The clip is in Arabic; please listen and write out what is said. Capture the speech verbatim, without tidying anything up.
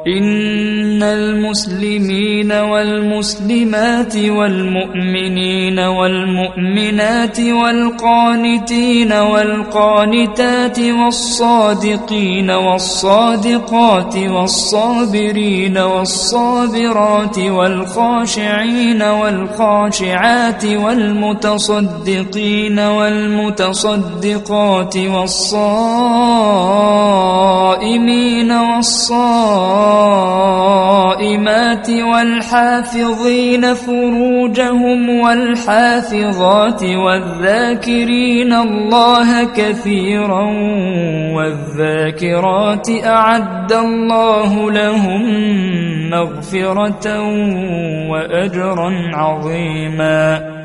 إن المسلمين والمسلمات والمؤمنين والمؤمنات والقانتين والقانتات والصادقين والصادقات والصابرين والصابرات والخاشعين والخاشعات والمتصدقين والمتصدقات والصائمين والصائمات والحافظين فروجهم والحافظات والذاكرين الله كثيرا والذاكرات أعد الله لهم مغفرة وأجرا عظيما.